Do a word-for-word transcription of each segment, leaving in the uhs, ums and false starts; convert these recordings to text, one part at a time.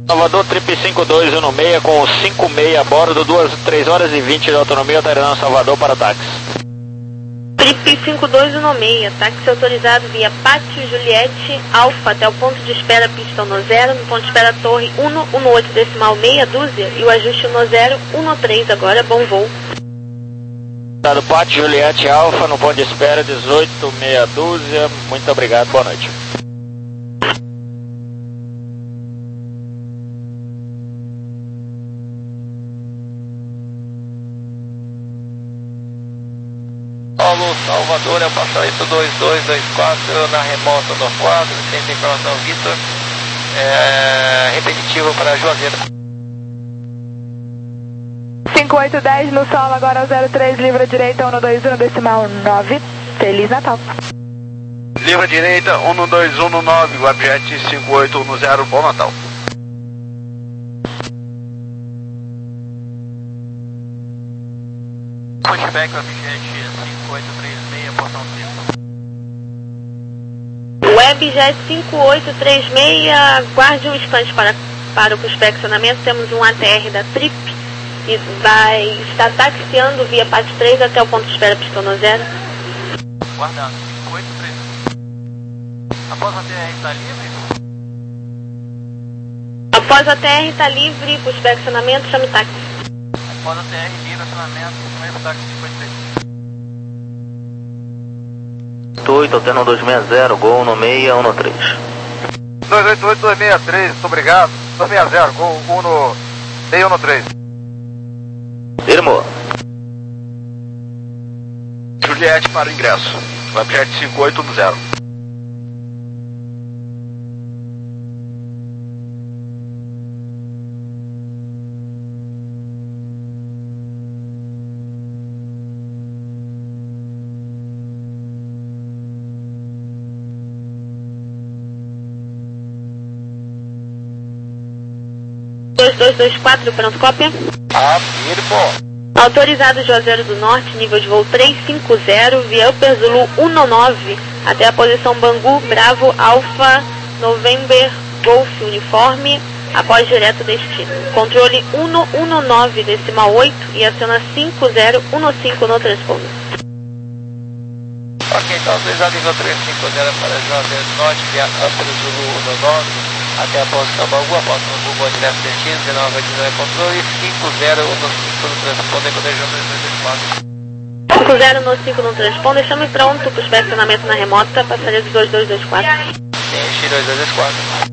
Salvador, trip cinco dois um seis com cinco seis a bordo, duas, três horas e vinte de autonomia, Tairã Salvador para táxi. Trip cinco dois um seis, táxi autorizado via Pátio Juliette Alfa até o ponto de espera pista um zero, no ponto de espera Torre cento e dezoito decimal meia dúzia e o ajuste um zero um três agora, bom voo. Dado Pátio Juliette Alfa no ponto de espera dezoito meia dúzia, muito obrigado, boa noite. Paulo, Salvador, é o passageiro dois dois dois quatro na remota do quadro, tem informação Vitor, é, repetitivo para Juazeiro. cinco oito um zero no solo, agora zero três, livre direita, um dois um decimal nove, Feliz Natal. Livre direita, um dois um nove, Webjet cinco oito um zero, bom Natal. Pushback, Webjet cinco oito três seis, portão cinco. Webjet cinco oito três seis, guarde um instante para, para o prospeccionamento, temos um A T R da Trip e vai estar taxiando via Pátio três até o ponto de espera pista um zero. Guardando, cinco oito três. Após a T R está livre? Após a T R está livre, prospeccionamento, chame táxi. Após a T R livre, acionamento, chame táxi cinco oito três. oito, Altena dois seis zero, Gol no seis um três. dois oito oito dois seis três, muito obrigado. dois seis zero, Gol um seis um três. Irmão. Juliette para o ingresso. Webjet cinco oito um zero. dois dois dois quatro, pronto, cópia. Afirmo. Autorizado Juazeiro do Norte, nível de voo trezentos e cinquenta, via Upper Zulu dezenove, até a posição Bangu, Bravo, Alfa, November, Golf, Uniforme, após direto destino. Controle cento e dezenove decimal oito e aciona cinco zero um cinco no transponder. Ok, então autorizado nível trezentos e cinquenta para Juazeiro do Norte, via Upper Zulu dezenove. Até a posição Bangu, a posição Bangu, bom direto destino, dezenove oito nove controle, cinco zero um cinco no transponder, codejando dois dois dois quatro. cinco zero um cinco no transponder, chame pronto para o inspecionamento na remota, passageiro dois dois dois quatro. Tem dois dois dois quatro.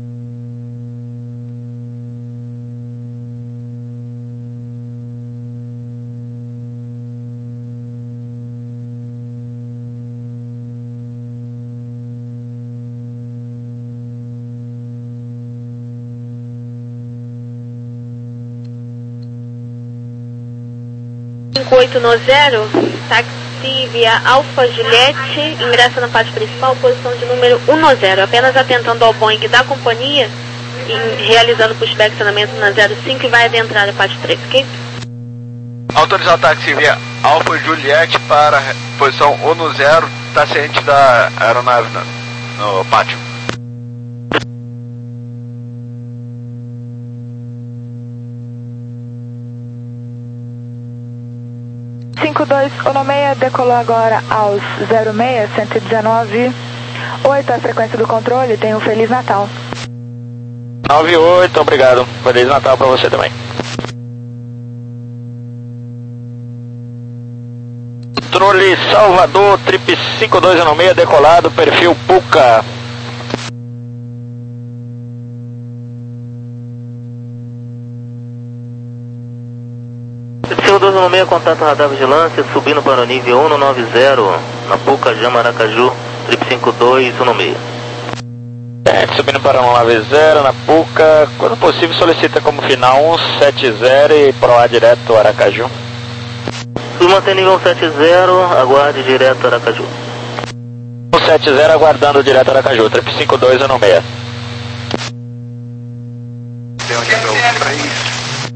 cinco oito zero, táxi via Alfa Juliette, ingressa na parte principal, posição de número dez, apenas atentando ao Boeing da companhia e realizando pushback acionamento na zero cinco e vai adentrar a parte três, ok? Autorizar táxi via Alfa Juliette para posição dez, está ciente da aeronave no, no pátio. cinco dois um seis decolou agora aos zero seis, cento e dezenove, oito, a frequência do controle, tem um Feliz Natal. nove oito, obrigado. Feliz Natal para você também. Controle Salvador, trip cinco dois um seis, decolado, perfil Puca. cinco dois um seis, contato radar vigilância, subindo para o nível cento e noventa, na Puca Jama Aracaju, trip cinco dois um seis. É, subindo para cento e noventa, na Puca, quando possível solicita como final cento e setenta e proa direto Aracaju. Sul mantém nível cento e setenta, aguarde direto Aracaju. cento e setenta aguardando direto Aracaju, trip cinco dois um seis. Tem o nível três.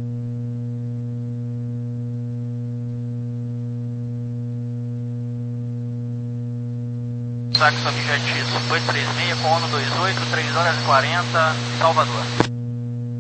Táxi Objet cinco oito três seis com ONU vinte e oito, três horas e quarenta, Salvador.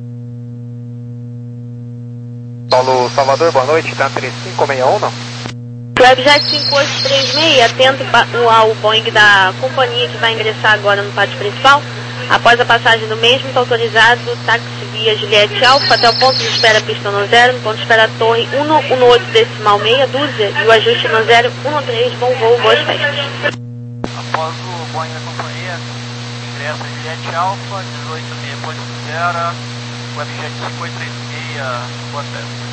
Paulo Salvador, boa noite, tá três cinco seis um, não? Webjet cinco oito três seis, atento ao Boeing da companhia que vai ingressar agora no pátio principal. Após a passagem do mesmo, está autorizado táxi via Juliette Alfa até o ponto de espera pista no zero, no ponto de espera torre cento e oito decimal meia dúzia e o ajuste no zero um três, bom voo, boas festas. Após o Boeing da companhia, ingressa Juliette Alfa, dezoito meia ponto zero, Webjet cinco oito três seis, boa festa.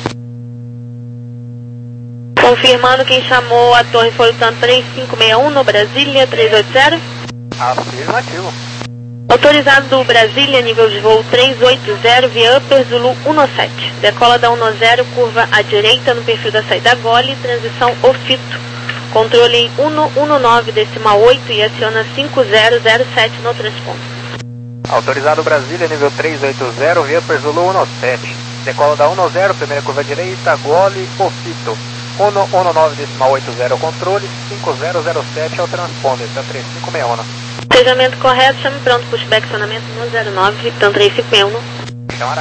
Confirmando quem chamou a torre foi o TAM três cinco seis um no Brasília três oito zero. Afirmativo. Autorizado do Brasília, nível de voo três oito zero, via Upper Zulu sete. Decola da dez, curva à direita no perfil da saída Gole, transição Ofito. Controle cento e nove decimal oito e aciona cinco zero zero sete no transpondo. Autorizado Brasília, nível três oito zero, via Upper Zulu sete. Decola da dez, primeira curva à direita, Gole, Ofito. cento e nove decimal oito zero controle, cinco zero zero sete ao transponder, tá três cinco seis um. Despejamento correto, chame pronto, pushback acionamento no zero nove, TAM três cinco seis um. Chamará.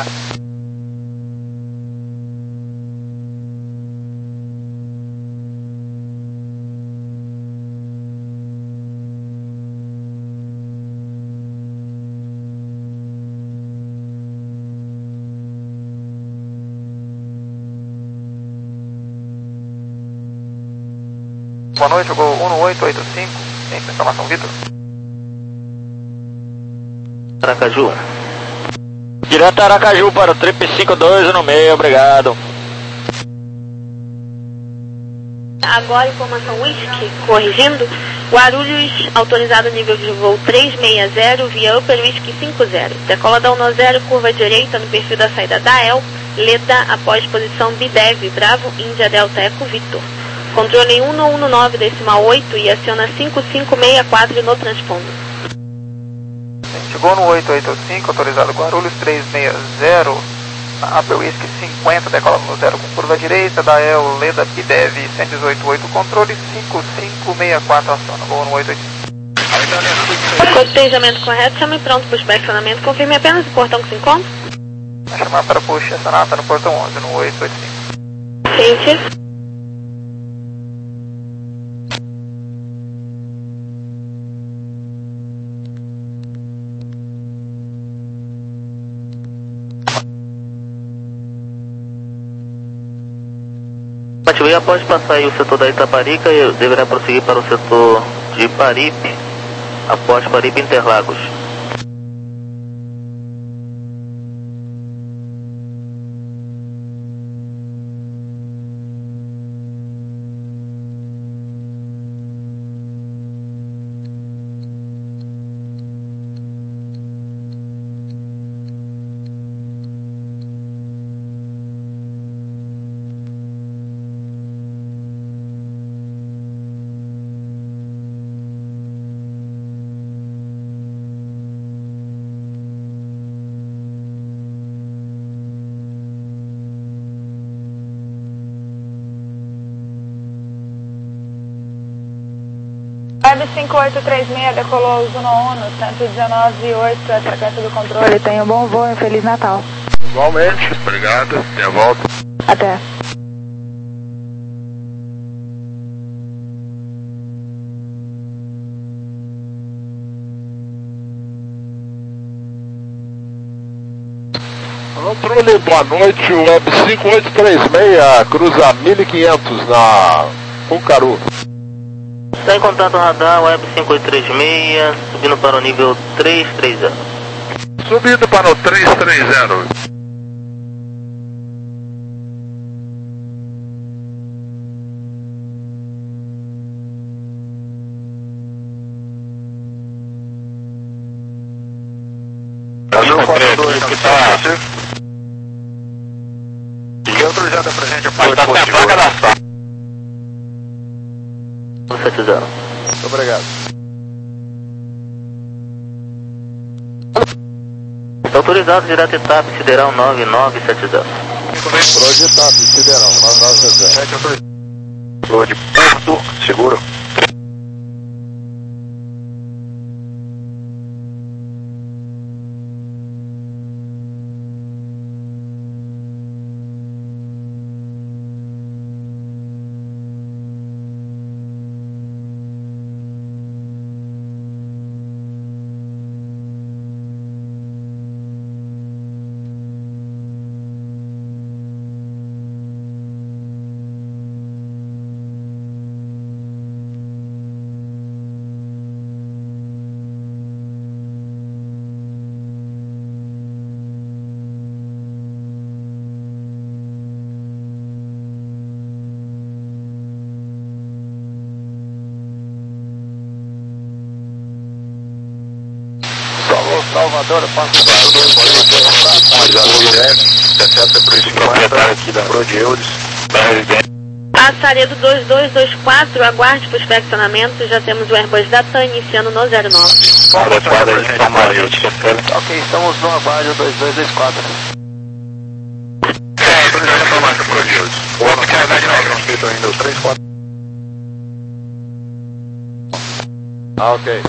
Boa noite, Gol um oito oito cinco, tem informação, Vitor? Aracaju. Direto Aracaju para o trip cinco dois um seis, obrigado. Agora informação Whisky, corrigindo, Guarulhos autorizado nível de voo três seis zero via Upper Whisky cinco zero. Decola da dez, curva direita no perfil da saída da E L, Leda após posição Bidev, Bravo, Índia Delta Eco Victor. Controle cento e nove decimal oito e aciona cinco cinco seis quatro no transponder. Chegou no oito oito cinco, autorizado Guarulhos três seis zero, Upper Whisky cinquenta, decola no zero com curva direita, da E L, Leda Bidev cento e dezoito oito, controle cinco cinco seis quatro, aciona, voo no oito oito cinco. Cotejamento correto, chame pronto, pushback acionamento, confirme apenas o portão que se encontra. Vai chamar para push, acionar, tá no portão onze, no oito oito cinco. Ciente. E após passar aí o setor da Itaparica, deverá prosseguir para o setor de Paripe, após Paripe Interlagos. Web cinco oito três seis decolou o Juno Uno, cento e dezenove oito, é a frequência do controle. Tenha um bom voo e um Feliz Natal. Igualmente, obrigado, tenha volta. Até. Controle, boa noite, Web cinco oito três seis, cruza mil e quinhentos na Pucaru. Está em contato radar, Web cinco oito três seis, subindo para o nível três três zero. Subindo para o três três zero. E autorizado pra gente a parte positiva. sete zero. Muito obrigado. Está autorizado direto etapa Sideral nove nove sete zero. Projetap, Sideral nove nove sete zero. Lua de Porto, seguro. Salvador, passo dois dois dois quatro. aqui da Prodeudes. Passaredo dois dois dois quatro, aguarde para o inspecionamento, já temos o Airbus da TAM iniciando no zero nove. Ok, estamos no aguardo dois dois dois quatro. É, autorizado para marca Prodeudes. O homem que é não feito ainda, o três quatro. Ah, ok.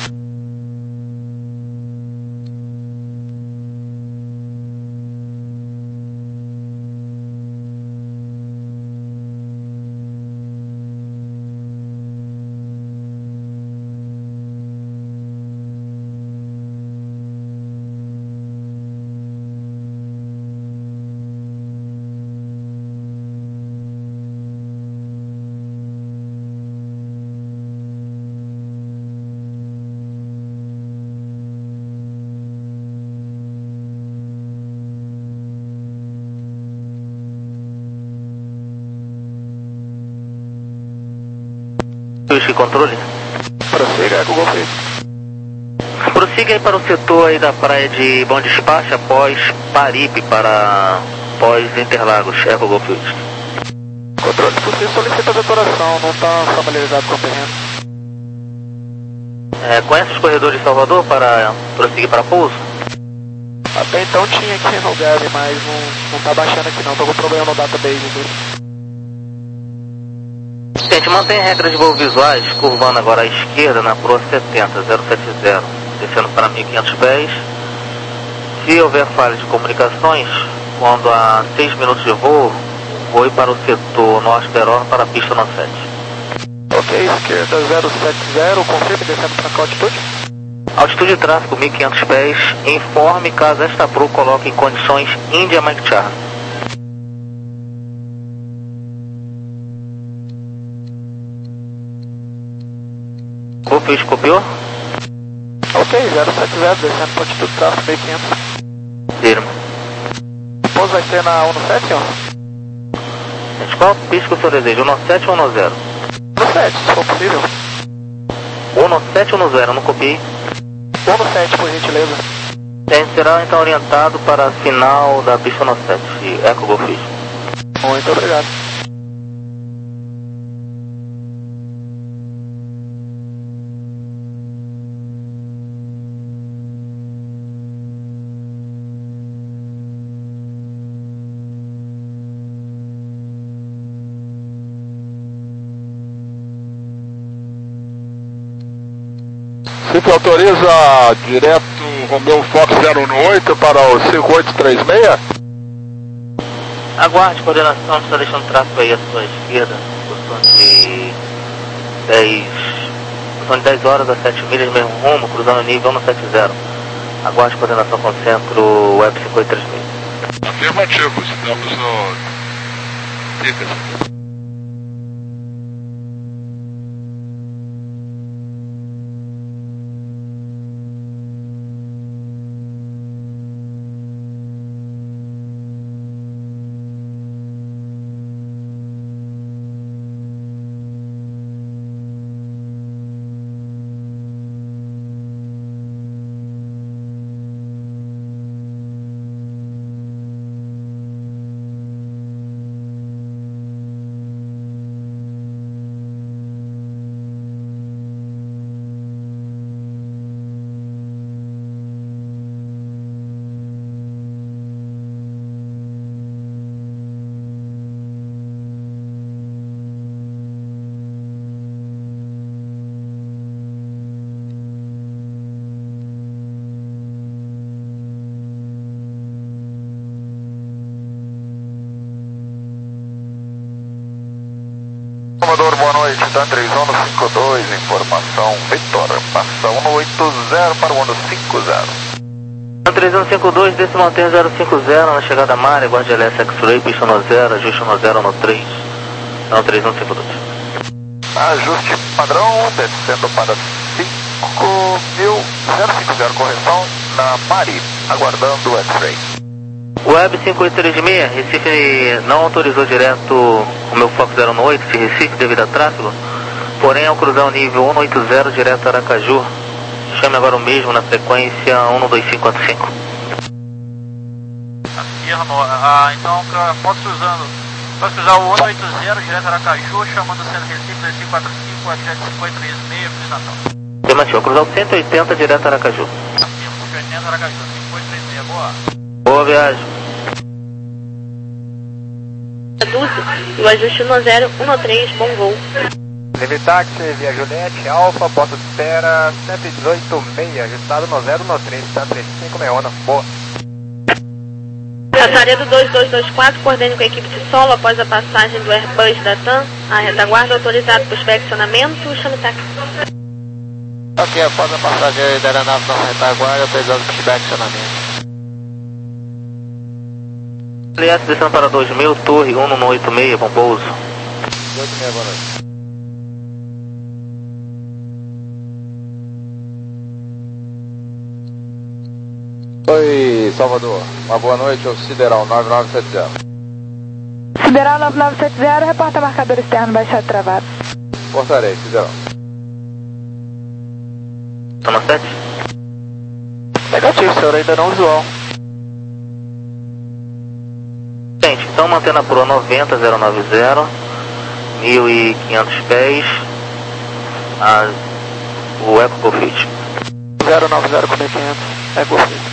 Whisky Controle. Prossiga, Google Face. Prossiga aí para o setor aí da praia de Bom Despacho após Paripe para pós Interlagos, Eco Golf Whisky. Controle, você solicita a detonação, não está familiarizado com o terreno. É, conhece os corredores de Salvador para prosseguir para pouso? Até então tinha aqui no Gave, mas não, não tá baixando aqui não, tô com problema no database dele. Gente, mantém regras de voo visuais, curvando agora à esquerda na Pro setenta, zero sete zero, descendo para mil e quinhentos pés. Se houver falha de comunicações, quando há seis minutos de voo, voe para o setor norte da Europa para a pista no sete. Ok, esquerda zero sete zero, confirme descendo para qual altitude? Altitude de tráfego mil e quinhentos pés, informe caso esta Pro coloque em condições India Mike Charlie. O Fios copiou? Ok, zero sete zero, descendo para altitude de tráfego mil e quinhentos. Firme. O pouso vai ser na um sete, ó? Gente, qual pista que o senhor deseja? um sete ou um zero? um sete, se for possível. um sete ou um zero, não copiei. um sete, por gentileza. Gente, será então orientado para a final da pista no sete, Eco Golf Whisky. Muito obrigado. Cifra autoriza direto Romeo Fox zero oito para o cinco oito três seis. Aguarde, coordenação, está deixando tráfego aí à sua esquerda, posição de dez, posição de dez horas a sete milhas, mesmo rumo, cruzando o nível um sete zero. Aguarde, coordenação com o centro Web cinco oito três seis. Afirmativo, estamos no Dicas. Salvador, boa noite, Dan três um no cinco dois, informação Victor, passa um oito zero para o ano cinco zero. Dan três um cinco dois, desce mantém zero cinco zero na chegada à Mare, guarde L S X-Ray, pista no zero, ajuste no zero no três, Dan três um cinco dois. Ajuste padrão, descendo para cinco mil, zero cinco zero, correção na Mari, aguardando o X-Ray. Web cinco oito três seis, Recife não autorizou direto o meu Fox zero oito de Recife devido a tráfego, porém ao cruzar o nível um oito zero direto a Aracaju, Chame agora o mesmo na frequência um dois cinco quatro cinco. Afirmo. Ah, então posso usando. Posso usar o um oito zero direto Aracaju, chamando o centro Recife dois cinco quatro cinco, aviante cinco oito três seis, Feliz Natal. Afirmativo, cruzar o cento e oitenta direto Aracaju. Afirmo, cento e oitenta Aracaju, cinco oito três seis, boa. Boa viagem. E o ajuste um zero um três, bom voo. Livre táxi, via Juliette, Alfa, porta de espera, cento e dezoito meia, ajustado no zero um três, tá três cinco seis um, boa. Passaredo dois dois dois quatro, coordene com a equipe de solo após a passagem do Airbus da TAM. A retaguarda autorizado para inspeccionamento, chame táxi. Ok, após a passagem da aeronave na retaguarda, autorizado para inspeccionamento. Juliette descendo para dois mil, torre um oito seis, bom pouso. oito seis, boa noite. Oi, Salvador. Uma boa noite ao Sideral nove nove sete zero. Sideral nove nove sete zero, reporta marcador externo baixado travado. Portarei, Sideral. Toma sete. Negativo, senhor, ainda não visual. Gente, então mantendo a proa noventa zero nove zero, mil e quinhentos pés, a, o Eco Golfit. zero nove zero com mil e quinhentos, Eco Golfit.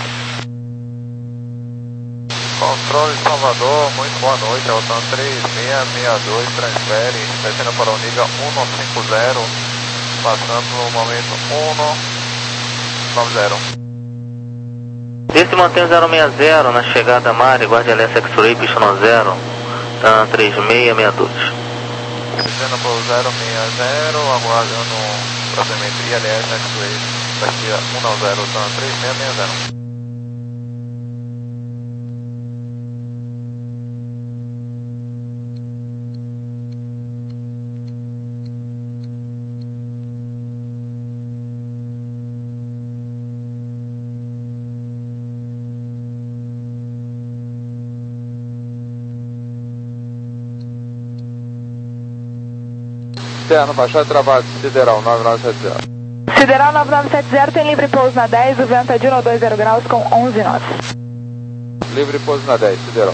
Controle Salvador, muito boa noite, Altan três seis seis dois, transfere, descendo para o nível um cinco zero, passando no momento um nove zero. Esse mantém zero seis zero na chegada a Mari, guarde L S X-Ray, pista no zero, tá três seis seis dois. Descendo para o zero seis zero, aguardando proximetria L S X-Ray, partida um zero, tá três seis seis zero. Externo, baixado travado, Sideral nove nove sete zero. Sideral nove nove sete zero tem livre pouso na dez, o vento é de um dois zero graus com onze nós. Livre pouso na dez, Sideral.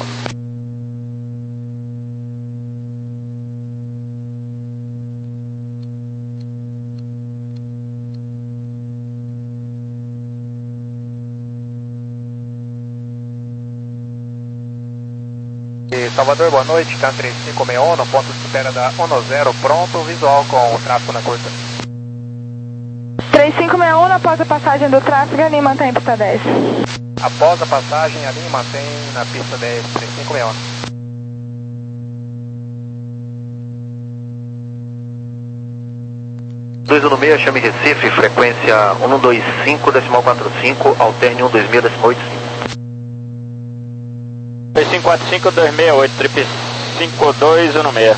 Salvador, boa noite, K três cinco seis um, ponto de espera da um zero, pronto, visual com o tráfego na curta. três cinco seis um, após a passagem do tráfego, a linha mantém a pista dez. Após a passagem, a linha mantém na pista dez, três cinco seis um. dois um seis, chame Recife, frequência um dois cinco, decimal quatro cinco, alterne um dois seis, decimal oito cinco. dois cinco quatro cinco dois seis oito, trip cinco dois um seis.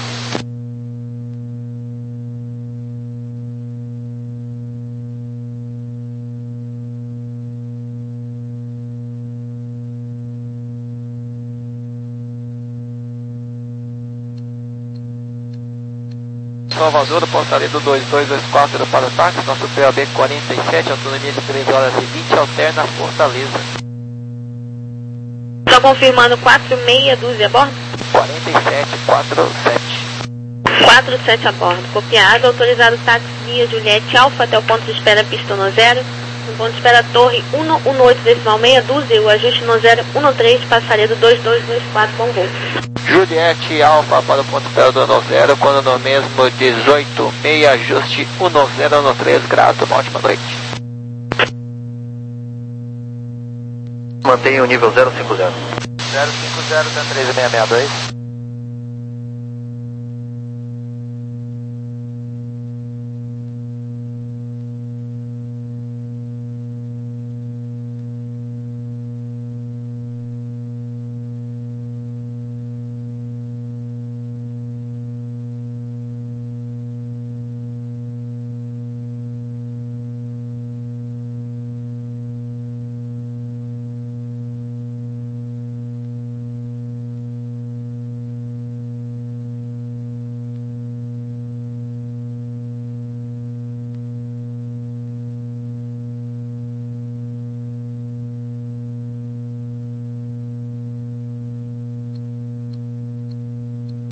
Salvador, portaria do dois dois dois quatro para o táxi, nosso P A B quarenta e sete, autonomia de três horas e vinte, alterna Fortaleza. Estou confirmando quatro seis dúzia a bordo? quarenta e sete, quarenta e sete. quatro sete a bordo. Copiado, autorizado táxi via Juliette Alfa até o ponto de espera pista no zero. No ponto de espera torre um um oito decimal seis dúzia, o ajuste no zero um três, passaredo dois dois dois quatro, bom voo. Juliette Alfa para o ponto de espera do um zero, quando no mesmo dezoito seis, ajuste um zero um três, grato, uma ótima noite. Mantenha o nível zero cinco zero. zero cinco zero, três seis seis dois.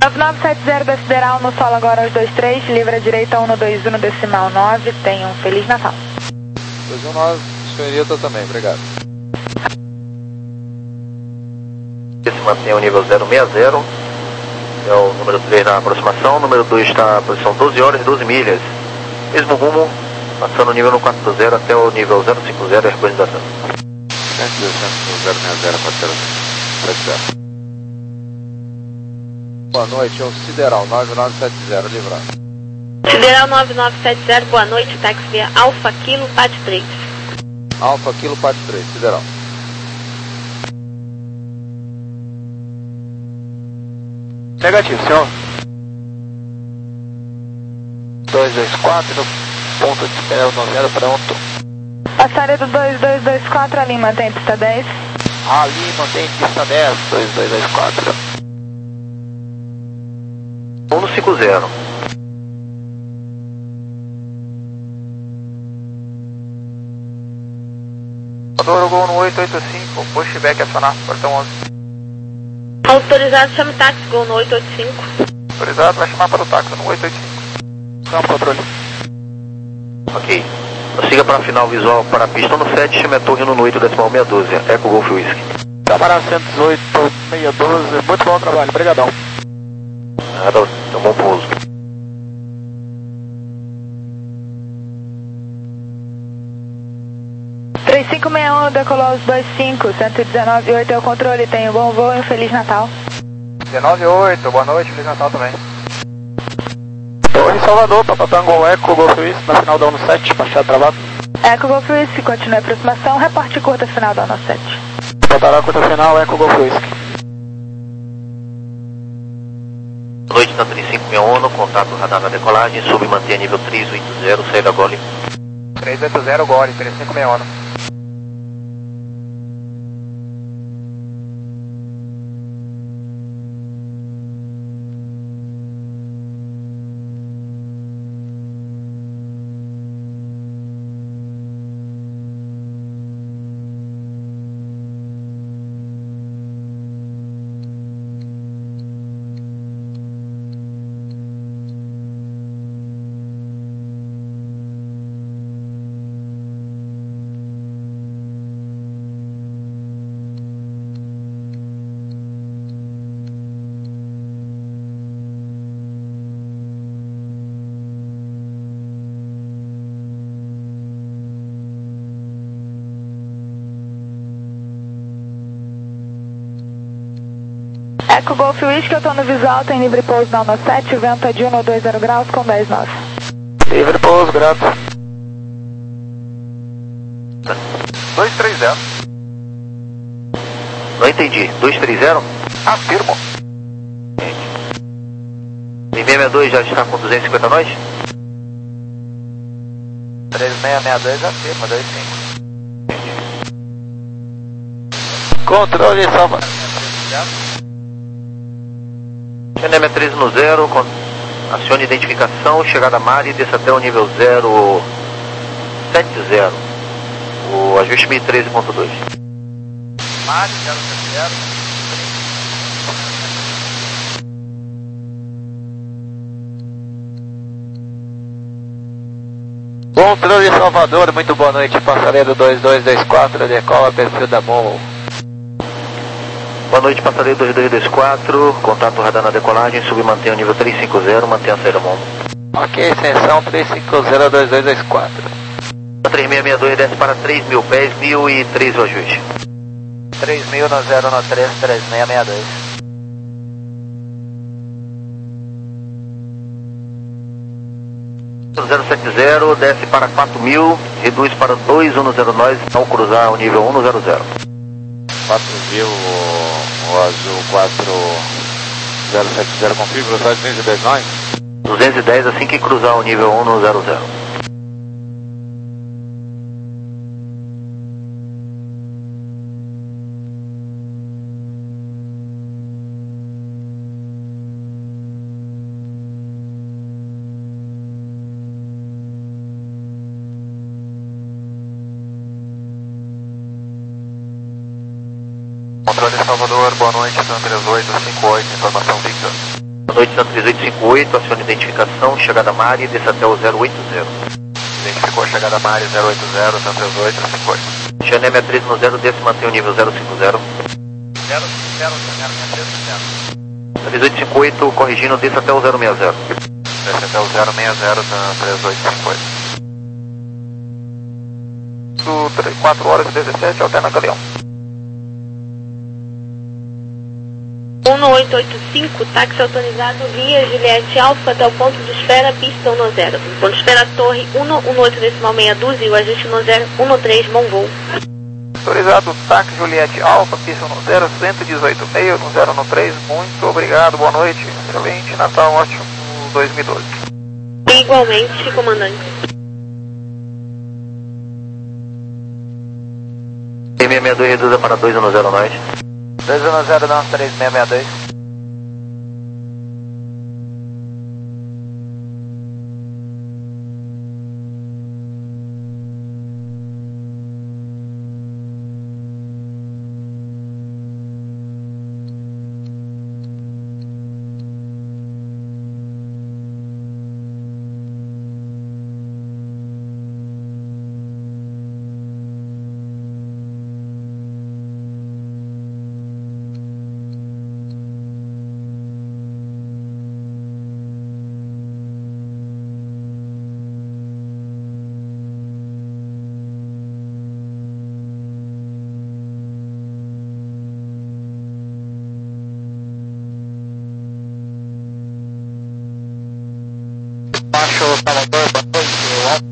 nove nove sete zero da Sideral no solo agora aos dois três, livre à direita um dois um no decimal nove, tenha um Feliz Natal. dois um nove, senhorita também, obrigado. Esse mantém o nível zero seis zero, é o número três na aproximação, o número dois está na posição doze horas e doze milhas. Mesmo rumo, passando o nível no quatro zero até o nível zero cinco zero e recordação. cento e dezesseis, zero seis zero, quatro zero sete zero. Boa noite, é o Sideral nove nove sete zero, livrado. Sideral nove nove sete zero, boa noite, táxi via Alfa Kilo P A T três. Alfa Kilo P A T três, Sideral. Negativo, senhor. dois dois quatro, ponto de espera noventa, pronto. Passaria do dois dois dois quatro, ali mantém pista dez. Ali, mantém pista dez, dois dois dois quatro. um cinco zero. Adoro Gol no oito oito cinco, pushback acionar, portão onze. Autorizado, chame táxi, Gol no oito oito cinco. Autorizado, vai chamar para o táxi no oito oito cinco. Campo controle. Ok. Siga para a final visual para a pista no sete, chame a torre no oito decimal meia dúzia, Eco Golf Whisky. Camarada cento e dezoito, seis doze, muito bom trabalho, obrigadão. Nada, é um bom pouso. três cinco seis um, decolou aos dois cinco, cento e dezenove oito é o controle, tenha um bom voo e um Feliz Natal. dezenove oito, boa noite, Feliz Natal também. Torre Salvador, Papatango Eco Golf Whisky, na final da ONU sete, baixado travado. Eco Golf Whisky, continue a aproximação, reporte curta final da ONU sete. Botará curta final, Eco Golf Whisky. Boa noite, na três cinco seis um, no contato radar na decolagem, sub mantenha nível três oito zero, saída Gole. três oito zero, Gole, três cinco seis um. Eco Golf Whisky, eu tô no visual, tem livre pouso na ONU sete, o vento é de um dois zero graus com dez nove. Livre pouso, grato. dois três zero. Não entendi, dois três zero? Afirmo. E seis seis dois já está com duzentos e cinquenta nós? três seis seis dois, afirma, dois cinco. Controle Salvador. N M treze no zero, acione identificação, chegada a mar e desça até o nível zero sete zero, o ajuste mil e treze ponto dois. Mar zero sete zero. Controle Salvador, muito boa noite, passareiro dois dois dois quatro, decola, perfil da mão. Boa noite, passareiro dois dois dois quatro, contato radar na decolagem, sub mantenha o nível três cinco zero, mantenha a saída mão. Ok, extensão três cinco zero dois dois dois quatro. três seis seis dois desce para três mil pés, mil e treze o ajuste. três mil no zero no três, três seis seis dois. zero sete zero, desce para quatro mil, reduz para dois um zero nós, ao cruzar o nível um zero zero. quatro mil, o, o azul quatro zero sete zero, configura só duzentos e dez nós? duzentos e dez assim que cruzar o nível um zero zero. Controle Salvador, boa noite, São três oito cinco oito, informação fixa. Boa noite, Santa três oito cinco oito, acione identificação, chegada Mari, desça até o zero oito zero. Identificou a chegada Mari zero oito zero, Santa três oito cinco oito. Xané sessenta e três no zero, desce e mantém o nível zero cinco zero. zero cinco zero, zero sessenta e três no zero. Santa três oito cinco oito, corrigindo, desça até o zero seis zero. Desce até o zero seis zero, Santa três oito cinco oito. Do quatro horas e dezessete, alterna Galeão. um oito oito cinco, táxi autorizado via Juliette Alfa até o ponto de esfera, pista um zero. Ponto de esfera, torre um um oito decimal meia dúzia e o ajuste um zero um três, bom voo. Autorizado táxi Juliette Alfa, pista um zero, cento e dezoito meio, um zero um três, muito obrigado, boa noite, excelente, Natal ótimo dois mil e doze. Igualmente, comandante. seis seis seis dois reduza para dois um zero nós. dois um zero, não, três seis seis dois. Baixo Salvador, boa noite.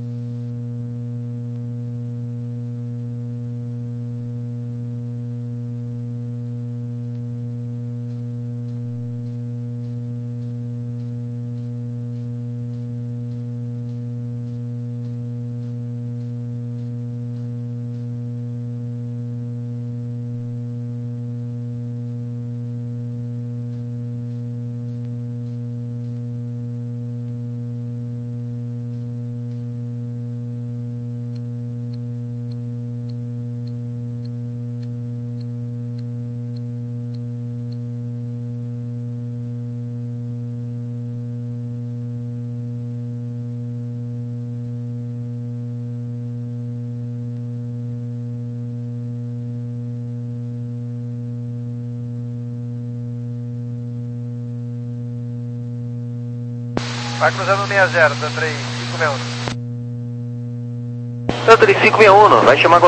Vai cruzando seis zero, Santa três cinco seis um. Santa três cinco seis um, vai chamar